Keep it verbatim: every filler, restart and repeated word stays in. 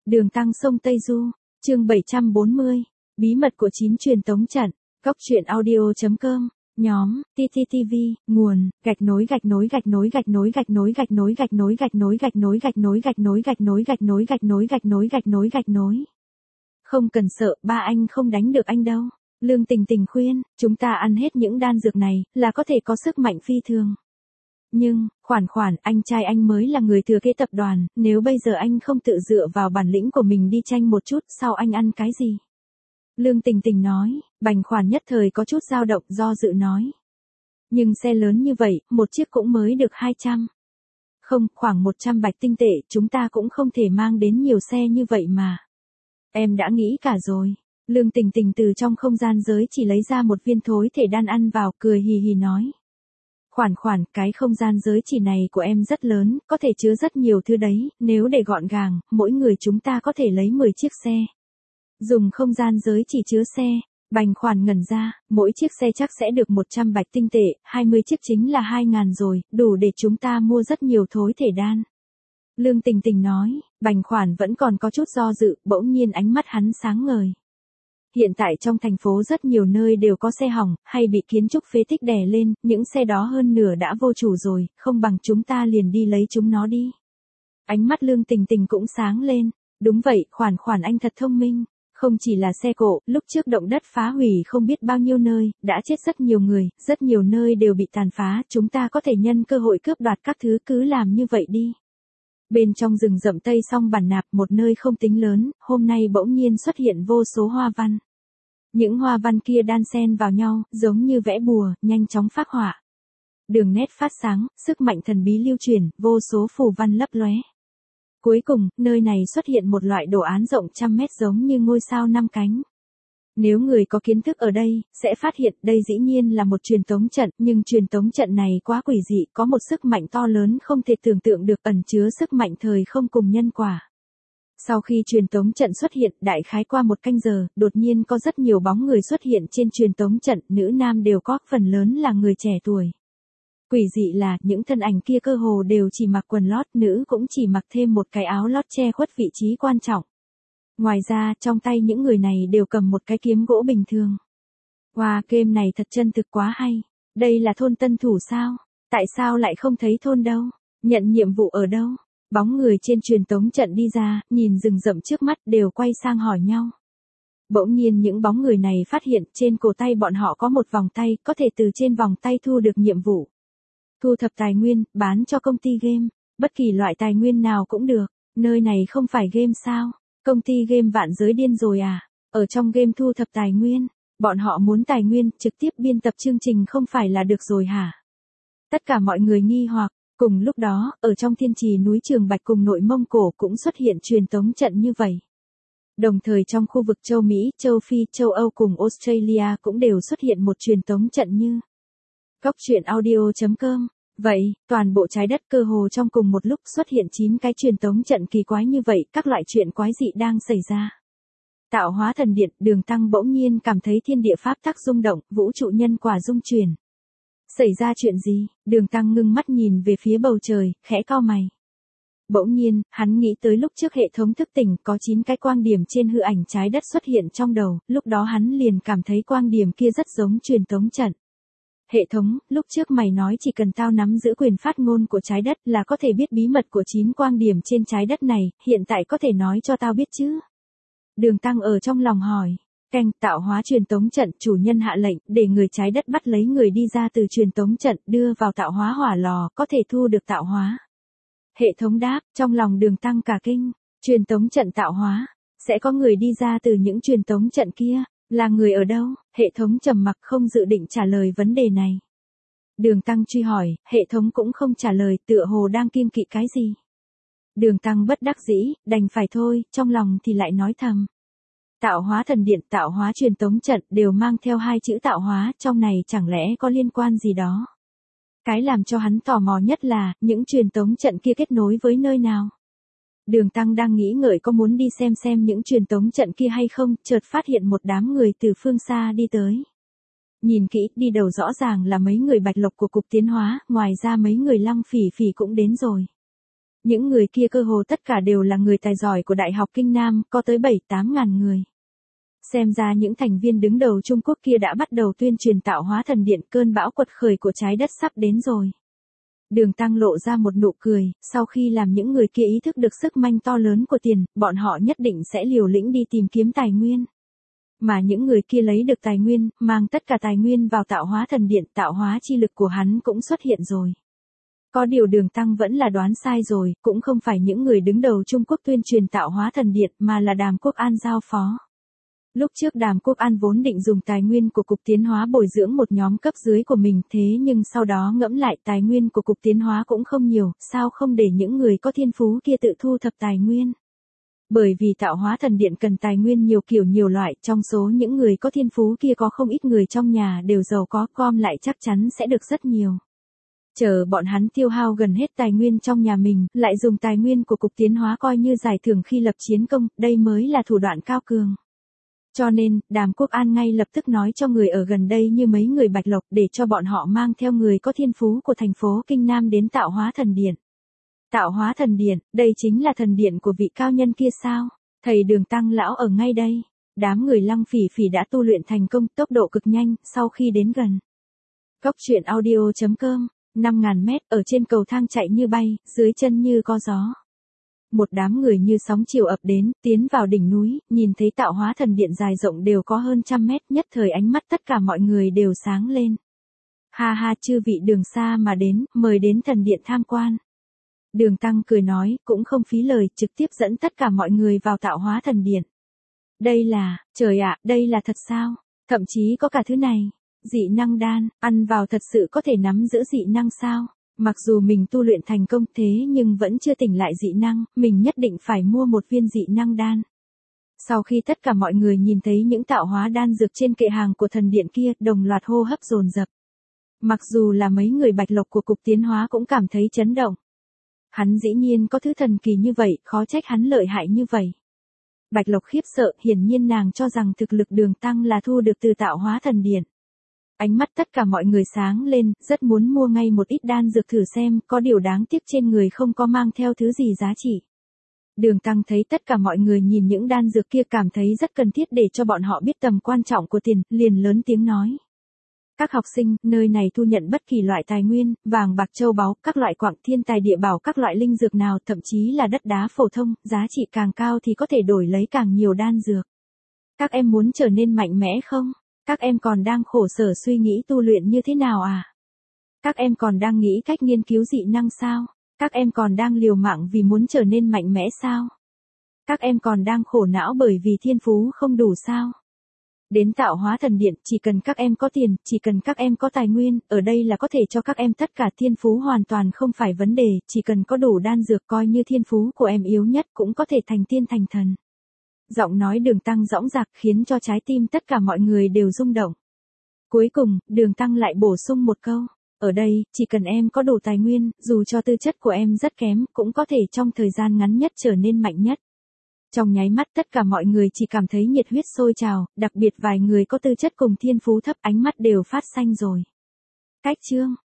Đường Tăng sông Tây Du, chương bảy trăm bốn mươi, bí mật của chín truyền tống trận, góc truyện audio.com, nhóm, tê tê tê vê, nguồn, gạch nối gạch nối gạch nối gạch nối gạch nối gạch nối gạch nối gạch nối gạch nối gạch nối gạch nối gạch nối gạch nối gạch nối gạch nối gạch nối gạch nối. Không cần sợ, ba anh không đánh được anh đâu. Lương Tình Tình khuyên, chúng ta ăn hết những đan dược này, là có thể có sức mạnh phi thường. Nhưng, khoản khoản, anh trai anh mới là người thừa kế tập đoàn, nếu bây giờ anh không tự dựa vào bản lĩnh của mình đi tranh một chút, sau anh ăn cái gì? Lương Tình Tình nói, Bành Khoản nhất thời có chút dao động, do dự nói. Nhưng xe lớn như vậy, một chiếc cũng mới được hai trăm. Không, khoảng một trăm bạch tinh tệ, chúng ta cũng không thể mang đến nhiều xe như vậy mà. Em đã nghĩ cả rồi. Lương Tình Tình từ trong không gian giới chỉ lấy ra một viên thối thể đan ăn vào, cười hì hì nói. Khoản khoản, cái không gian giới chỉ này của em rất lớn, có thể chứa rất nhiều thứ đấy, nếu để gọn gàng, mỗi người chúng ta có thể lấy mười chiếc xe. Dùng không gian giới chỉ chứa xe, Bành Khoản ngẩn ra, mỗi chiếc xe chắc sẽ được một trăm bạch tinh tệ, hai mươi chiếc chính là hai ngàn rồi, đủ để chúng ta mua rất nhiều thối thể đan. Lương Tình Tình nói, Bành Khoản vẫn còn có chút do dự, bỗng nhiên ánh mắt hắn sáng ngời. Hiện tại trong thành phố rất nhiều nơi đều có xe hỏng, hay bị kiến trúc phế tích đè lên, những xe đó hơn nửa đã vô chủ rồi, không bằng chúng ta liền đi lấy chúng nó đi. Ánh mắt Lương Tình Tình cũng sáng lên, đúng vậy, Khoản Khoản anh thật thông minh, không chỉ là xe cộ, lúc trước động đất phá hủy không biết bao nhiêu nơi, đã chết rất nhiều người, rất nhiều nơi đều bị tàn phá, chúng ta có thể nhân cơ hội cướp đoạt các thứ, cứ làm như vậy đi. Bên trong rừng rậm Tây Song Bản Nạp, một nơi không tính lớn, hôm nay bỗng nhiên xuất hiện vô số hoa văn. Những hoa văn kia đan xen vào nhau, giống như vẽ bùa, nhanh chóng phác họa. Đường nét phát sáng, sức mạnh thần bí lưu truyền, vô số phù văn lấp lóe. Cuối cùng, nơi này xuất hiện một loại đồ án rộng trăm mét giống như ngôi sao năm cánh. Nếu người có kiến thức ở đây, sẽ phát hiện đây dĩ nhiên là một truyền tống trận, nhưng truyền tống trận này quá quỷ dị, có một sức mạnh to lớn không thể tưởng tượng được, ẩn chứa sức mạnh thời không cùng nhân quả. Sau khi truyền tống trận xuất hiện, đại khái qua một canh giờ, đột nhiên có rất nhiều bóng người xuất hiện trên truyền tống trận, nữ nam đều có, phần lớn là người trẻ tuổi. Quỷ dị là, những thân ảnh kia cơ hồ đều chỉ mặc quần lót, nữ cũng chỉ mặc thêm một cái áo lót che khuất vị trí quan trọng. Ngoài ra, trong tay những người này đều cầm một cái kiếm gỗ bình thường. Wow, game này thật chân thực quá hay. Đây là thôn tân thủ sao? Tại sao lại không thấy thôn đâu? Nhận nhiệm vụ ở đâu? Bóng người trên truyền tống trận đi ra, nhìn rừng rậm trước mắt đều quay sang hỏi nhau. Bỗng nhiên những bóng người này phát hiện trên cổ tay bọn họ có một vòng tay, có thể từ trên vòng tay thu được nhiệm vụ. Thu thập tài nguyên, bán cho công ty game, bất kỳ loại tài nguyên nào cũng được, nơi này không phải game sao? Công ty game Vạn Giới điên rồi à? Ở trong game thu thập tài nguyên, bọn họ muốn tài nguyên, trực tiếp biên tập chương trình không phải là được rồi hả? Tất cả mọi người nghi hoặc, cùng lúc đó, ở trong Thiên Trì núi Trường Bạch cùng nội Mông Cổ cũng xuất hiện truyền tống trận như vậy. Đồng thời trong khu vực châu Mỹ, châu Phi, châu Âu cùng Australia cũng đều xuất hiện một truyền tống trận như. Góc truyện audio.com. Vậy, toàn bộ trái đất cơ hồ trong cùng một lúc xuất hiện chín cái truyền tống trận kỳ quái như vậy, các loại chuyện quái dị đang xảy ra. Tạo hóa thần điện, Đường Tăng bỗng nhiên cảm thấy thiên địa pháp tắc rung động, vũ trụ nhân quả rung chuyển. Xảy ra chuyện gì? Đường Tăng ngưng mắt nhìn về phía bầu trời, khẽ cau mày. Bỗng nhiên, hắn nghĩ tới lúc trước hệ thống thức tỉnh có chín cái quang điểm trên hư ảnh trái đất xuất hiện trong đầu, lúc đó hắn liền cảm thấy quang điểm kia rất giống truyền tống trận. Hệ thống, lúc trước mày nói chỉ cần tao nắm giữ quyền phát ngôn của trái đất là có thể biết bí mật của chín quang điểm trên trái đất này, hiện tại có thể nói cho tao biết chứ? Đường Tăng ở trong lòng hỏi. Canh, tạo hóa truyền tống trận, chủ nhân hạ lệnh, để người trái đất bắt lấy người đi ra từ truyền tống trận, đưa vào tạo hóa hỏa lò, có thể thu được tạo hóa. Hệ thống đáp, trong lòng Đường Tăng cả kinh, truyền tống trận tạo hóa, sẽ có người đi ra từ những truyền tống trận kia, là người ở đâu? Hệ thống trầm mặc không dự định trả lời vấn đề này. Đường Tăng truy hỏi, hệ thống cũng không trả lời, tựa hồ đang kiêng kỵ cái gì. Đường Tăng bất đắc dĩ, đành phải thôi, trong lòng thì lại nói thầm. Tạo hóa thần điện, tạo hóa truyền tống trận đều mang theo hai chữ tạo hóa, trong này chẳng lẽ có liên quan gì đó. Cái làm cho hắn tò mò nhất là, những truyền tống trận kia kết nối với nơi nào. Đường Tăng đang nghĩ ngợi có muốn đi xem xem những truyền tống trận kia hay không, chợt phát hiện một đám người từ phương xa đi tới. Nhìn kỹ, đi đầu rõ ràng là mấy người bạch lộc của cục tiến hóa, ngoài ra mấy người Lăng Phỉ Phỉ cũng đến rồi. Những người kia cơ hồ tất cả đều là người tài giỏi của Đại học Kinh Nam, có tới bảy tám ngàn người. Xem ra những thành viên đứng đầu Trung Quốc kia đã bắt đầu tuyên truyền tạo hóa thần điện, cơn bão quật khởi của trái đất sắp đến rồi. Đường Tăng lộ ra một nụ cười, sau khi làm những người kia ý thức được sức mạnh to lớn của tiền, bọn họ nhất định sẽ liều lĩnh đi tìm kiếm tài nguyên. Mà những người kia lấy được tài nguyên, mang tất cả tài nguyên vào tạo hóa thần điện, tạo hóa chi lực của hắn cũng xuất hiện rồi. Có điều Đường Tăng vẫn là đoán sai rồi, cũng không phải những người đứng đầu Trung Quốc tuyên truyền tạo hóa thần điện mà là Đàm Quốc An giao phó. Lúc trước Đàm Quốc An vốn định dùng tài nguyên của Cục Tiến hóa bồi dưỡng một nhóm cấp dưới của mình, thế nhưng sau đó ngẫm lại tài nguyên của Cục Tiến hóa cũng không nhiều, sao không để những người có thiên phú kia tự thu thập tài nguyên. Bởi vì tạo hóa thần điện cần tài nguyên nhiều kiểu nhiều loại, trong số những người có thiên phú kia có không ít người trong nhà đều giàu có, gom lại chắc chắn sẽ được rất nhiều. Chờ bọn hắn tiêu hao gần hết tài nguyên trong nhà mình, lại dùng tài nguyên của Cục Tiến hóa coi như giải thưởng khi lập chiến công, đây mới là thủ đoạn cao cường. Cho nên, Đàm Quốc An ngay lập tức nói cho người ở gần đây như mấy người Bạch Lộc để cho bọn họ mang theo người có thiên phú của thành phố Kinh Nam đến tạo hóa thần điện. Tạo hóa thần điện, đây chính là thần điện của vị cao nhân kia sao? Thầy Đường Tăng lão ở ngay đây. Đám người Lăng Phỉ Phỉ đã tu luyện thành công, tốc độ cực nhanh, sau khi đến gần. Cốc truyện audio chấm com, năm ngàn mét, ở trên cầu thang chạy như bay, dưới chân như có gió. Một đám người như sóng chiều ập đến, tiến vào đỉnh núi, nhìn thấy tạo hóa thần điện dài rộng đều có hơn trăm mét, nhất thời ánh mắt tất cả mọi người đều sáng lên. Ha ha, chư vị đường xa mà đến, mời đến thần điện tham quan. Đường Tăng cười nói, cũng không phí lời, trực tiếp dẫn tất cả mọi người vào tạo hóa thần điện. Đây là, trời ạ, đây là thật sao? Thậm chí có cả thứ này. Dị năng đan, ăn vào thật sự có thể nắm giữ dị năng sao? Mặc dù mình tu luyện thành công thế nhưng vẫn chưa tỉnh lại dị năng, mình nhất định phải mua một viên dị năng đan. Sau khi tất cả mọi người nhìn thấy những tạo hóa đan dược trên kệ hàng của thần điện kia, đồng loạt hô hấp dồn dập. Mặc dù là mấy người Bạch Lộc của Cục Tiến hóa cũng cảm thấy chấn động. Hắn dĩ nhiên có thứ thần kỳ như vậy, khó trách hắn lợi hại như vậy. Bạch Lộc khiếp sợ, hiển nhiên nàng cho rằng thực lực Đường Tăng là thu được từ tạo hóa thần điện. Ánh mắt tất cả mọi người sáng lên, rất muốn mua ngay một ít đan dược thử xem, có điều đáng tiếc trên người không có mang theo thứ gì giá trị. Đường Tăng thấy tất cả mọi người nhìn những đan dược kia cảm thấy rất cần thiết để cho bọn họ biết tầm quan trọng của tiền, liền lớn tiếng nói. Các học sinh, nơi này thu nhận bất kỳ loại tài nguyên, vàng bạc châu báu, các loại quặng thiên tài địa bảo, các loại linh dược nào, thậm chí là đất đá phổ thông, giá trị càng cao thì có thể đổi lấy càng nhiều đan dược. Các em muốn trở nên mạnh mẽ không? Các em còn đang khổ sở suy nghĩ tu luyện như thế nào à? Các em còn đang nghĩ cách nghiên cứu dị năng sao? Các em còn đang liều mạng vì muốn trở nên mạnh mẽ sao? Các em còn đang khổ não bởi vì thiên phú không đủ sao? Đến tạo hóa thần điện, chỉ cần các em có tiền, chỉ cần các em có tài nguyên, ở đây là có thể cho các em tất cả, thiên phú hoàn toàn không phải vấn đề, chỉ cần có đủ đan dược coi như thiên phú của em yếu nhất cũng có thể thành tiên thành thần. Giọng nói Đường Tăng dõng dạc khiến cho trái tim tất cả mọi người đều rung động. Cuối cùng, Đường Tăng lại bổ sung một câu. Ở đây, chỉ cần em có đủ tài nguyên, dù cho tư chất của em rất kém, cũng có thể trong thời gian ngắn nhất trở nên mạnh nhất. Trong nháy mắt tất cả mọi người chỉ cảm thấy nhiệt huyết sôi trào, đặc biệt vài người có tư chất cùng thiên phú thấp, ánh mắt đều phát xanh rồi. Cách chương